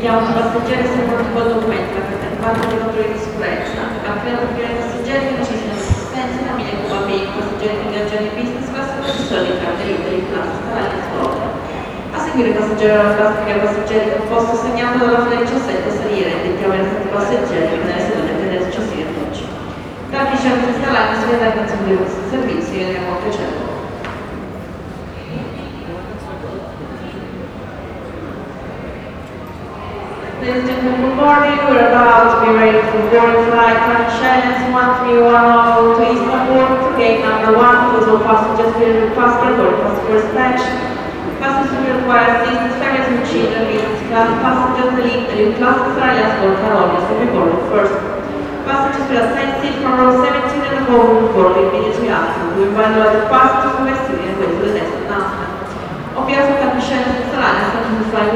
Vediamo che i passeggeri sono pronti col documento, la carta di parte dei controlli di sicurezza. Abbiamo creato per i passeggeri che necessitano di assistenza, famiglie con bambini, passeggeri che viaggiano in business class e professori di carta liberi, classe, stradali e scuola. A seguire il passeggero alla plastica e passeggeri con posto assegnato dalla fila 17 a salire, indichiamo i restanti passeggeri nelle sedute per successive e 12. Dal Fisher Crystal Line si vede la canzone di questo servizio e vediamo che c'è. Ladies and gentlemen, good morning. We're about to be ready for boarding flight Shennes 1310 to Istanbul, gate number 1. Please all passengers will be passport or passport dispatch. Passengers will require assistance, families with children, business class, passengers in class Australian school carriages will be boarded first. Passengers will assign seat from row 17 and the home board immediately after. We invite all the passengers to rest and wait for the next announcement. On behalf of Turkish Airlines, thank you for flying